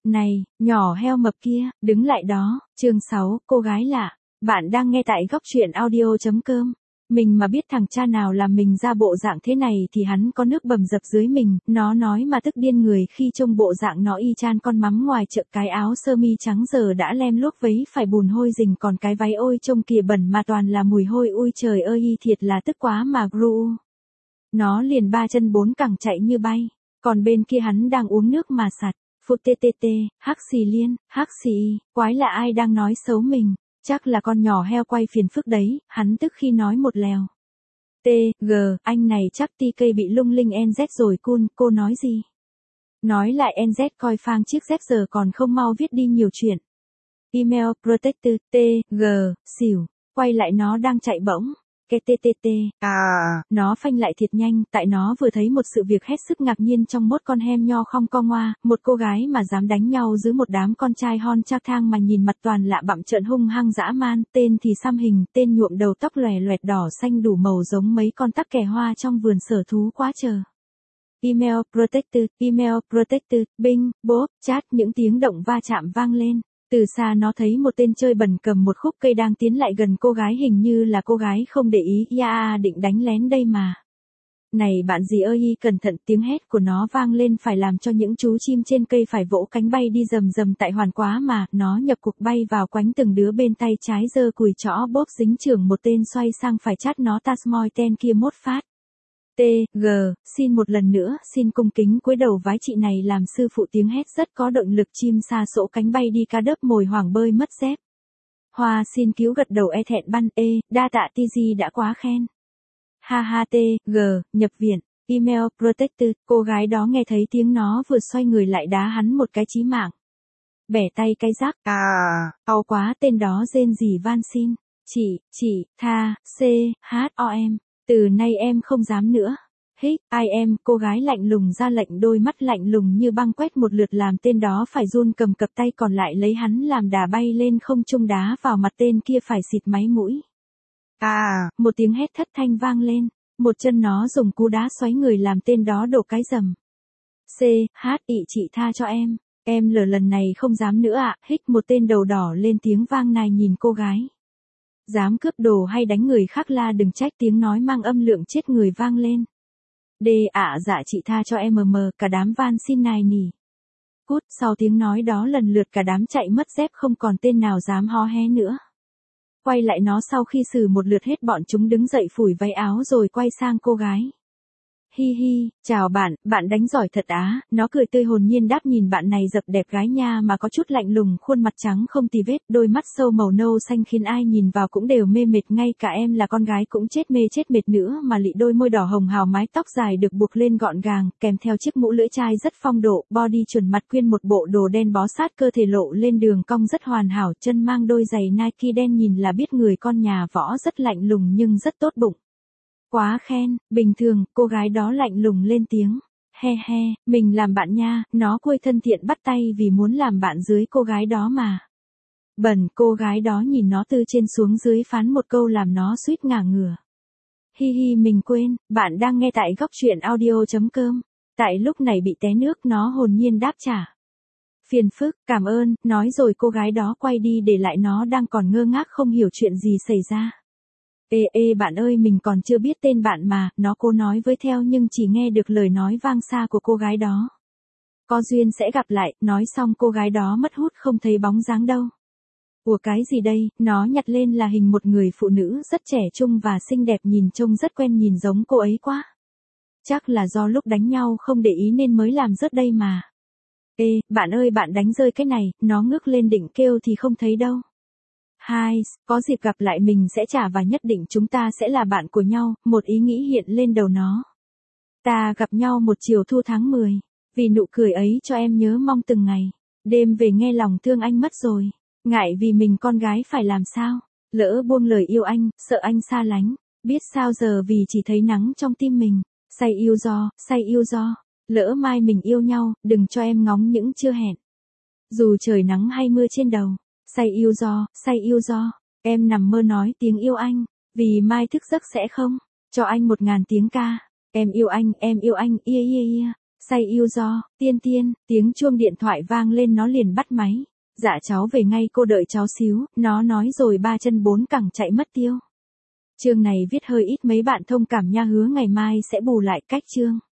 Này, nhỏ heo mập kia, đứng lại đó. Chương 6, cô gái lạ. Bạn đang nghe tại góc truyện audio.com. Mình mà biết thằng cha nào làm mình ra bộ dạng thế này thì hắn có nước bầm dập dưới mình, nó nói mà tức điên người khi trông bộ dạng nó y chang con mắm ngoài chợ, cái áo sơ mi trắng giờ đã lem luốc vấy phải bùn hôi rình, còn cái váy ôi trông kìa bẩn mà toàn là mùi hôi, ui trời ơi thiệt là tức quá mà gru. Nó liền ba chân bốn cẳng chạy như bay, còn bên kia hắn đang uống nước mà sạt. Phụt tê tê tê, hắc xì liên, hắc xì, quái là ai đang nói xấu mình, chắc là con nhỏ heo quay phiền phức đấy, hắn tức khi nói một lèo. Anh này chắc TK bị lung linh NZ rồi cô nói gì? Nói lại NZ coi phang chiếc Z giờ còn không mau viết đi nhiều chuyện. Email protector, xỉu, quay lại nó đang chạy bỗng. KTTT, nó phanh lại thiệt nhanh, tại nó vừa thấy một sự việc hết sức ngạc nhiên trong mốt con hem nho không co ngoa, một cô gái mà dám đánh nhau giữa một đám con trai hon chak thang mà nhìn mặt toàn lạ bặm trợn hung hăng dã man, tên thì xăm hình, tên nhuộm đầu tóc lòe loẹt đỏ xanh đủ màu giống mấy con tắc kè hoa trong vườn sở thú quá chờ. Email protector, bing, bốp, chat, những tiếng động va chạm vang lên. Từ xa nó thấy một tên chơi bẩn cầm một khúc cây đang tiến lại gần cô gái, hình như là cô gái không để ý, định đánh lén đây mà. Này bạn gì ơi, cẩn thận, tiếng hét của nó vang lên phải làm cho những chú chim trên cây phải vỗ cánh bay đi rầm rầm tại hoàn quá mà, nó nhập cuộc bay vào quánh từng đứa bên tay trái giơ cùi trỏ bóp dính chưởng một tên xoay sang phải chát nó tasmoi tên kia mốt phát. Xin một lần nữa, xin cung kính cúi đầu vái chị này làm sư phụ, tiếng hét rất có động lực, chim sa sỗ cánh bay đi cá đớp mồi hoảng bơi mất dép. Hoa xin cứu gật đầu thẹn băn, đa tạ TG đã quá khen. nhập viện, email protector, cô gái đó nghe thấy tiếng nó vừa xoay người lại đá hắn một cái chí mạng. Bẻ tay cái rác, đau quá, tên đó rên rỉ van xin. Chị, tha, CHOM. Từ nay em không dám nữa. Cô gái lạnh lùng ra lệnh, đôi mắt lạnh lùng như băng quét một lượt làm tên đó phải run cầm cập, tay còn lại lấy hắn làm đà bay lên không trung đá vào mặt tên kia phải xịt máy mũi. Một tiếng hét thất thanh vang lên, một chân nó dùng cú đá xoáy người làm tên đó đổ cái rầm. Chị tha cho em lờ lần này không dám nữa ạ. Một tên đầu đỏ lên tiếng vang nài nhìn cô gái. Dám cướp đồ hay đánh người khác la đừng trách, tiếng nói mang âm lượng chết người vang lên. Dạ chị tha cho em cả đám van xin nài nỉ. Cút, sau tiếng nói đó lần lượt cả đám chạy mất dép, không còn tên nào dám hó hé nữa. Quay lại nó sau khi xử một lượt hết, bọn chúng đứng dậy phủi váy áo rồi quay sang cô gái. Chào bạn đánh giỏi thật á, nó cười tươi hồn nhiên đáp, nhìn bạn này dập đẹp gái nha mà có chút lạnh lùng, khuôn mặt trắng không tì vết, đôi mắt sâu màu nâu xanh khiến ai nhìn vào cũng đều mê mệt, ngay cả em là con gái cũng chết mê chết mệt nữa mà lị, đôi môi đỏ hồng hào, mái tóc dài được buộc lên gọn gàng, kèm theo chiếc mũ lưỡi chai rất phong độ, body chuẩn, mặt quyên một bộ đồ đen bó sát cơ thể lộ lên đường cong rất hoàn hảo, chân mang đôi giày Nike đen, nhìn là biết người con nhà võ, rất lạnh lùng nhưng rất tốt bụng. Quá khen, bình thường, cô gái đó lạnh lùng lên tiếng. Mình làm bạn nha, nó cui thân thiện bắt tay vì muốn làm bạn dưới cô gái đó mà. Bẩn, cô gái đó nhìn nó từ trên xuống dưới phán một câu làm nó suýt ngả ngửa. Mình quên, bạn đang nghe tại góc truyện audio.com. Tại lúc này bị té nước, nó hồn nhiên đáp trả. Phiền phức, cảm ơn, nói rồi cô gái đó quay đi để lại nó đang còn ngơ ngác không hiểu chuyện gì xảy ra. Bạn ơi, mình còn chưa biết tên bạn mà, nó cố nói với theo nhưng chỉ nghe được lời nói vang xa của cô gái đó. Có duyên sẽ gặp lại, nói xong cô gái đó mất hút không thấy bóng dáng đâu. Ủa cái gì đây, nó nhặt lên là hình một người phụ nữ rất trẻ trung và xinh đẹp, nhìn trông rất quen, nhìn giống cô ấy quá. Chắc là do lúc đánh nhau không để ý nên mới làm rớt đây mà. Bạn ơi, bạn đánh rơi cái này, nó ngước lên định kêu thì không thấy đâu. Có dịp gặp lại mình sẽ trả và nhất định chúng ta sẽ là bạn của nhau, một ý nghĩ hiện lên đầu nó. Ta gặp nhau một chiều thu tháng 10, vì nụ cười ấy cho em nhớ mong từng ngày, đêm về nghe lòng thương anh mất rồi, ngại vì mình con gái phải làm sao, lỡ buông lời yêu anh, sợ anh xa lánh, biết sao giờ vì chỉ thấy nắng trong tim mình, say yêu do, lỡ mai mình yêu nhau, đừng cho em ngóng những chưa hẹn. Dù trời nắng hay mưa trên đầu. Say yêu do, em nằm mơ nói tiếng yêu anh, vì mai thức giấc sẽ không, cho anh 1000 tiếng ca, em yêu anh, Say yêu do, tiên tiên, tiếng chuông điện thoại vang lên nó liền bắt máy. Dạ cháu về ngay cô đợi cháu xíu, nó nói rồi ba chân bốn cẳng chạy mất tiêu. Chương này viết hơi ít mấy bạn thông cảm nha, hứa ngày mai sẽ bù lại cách chương.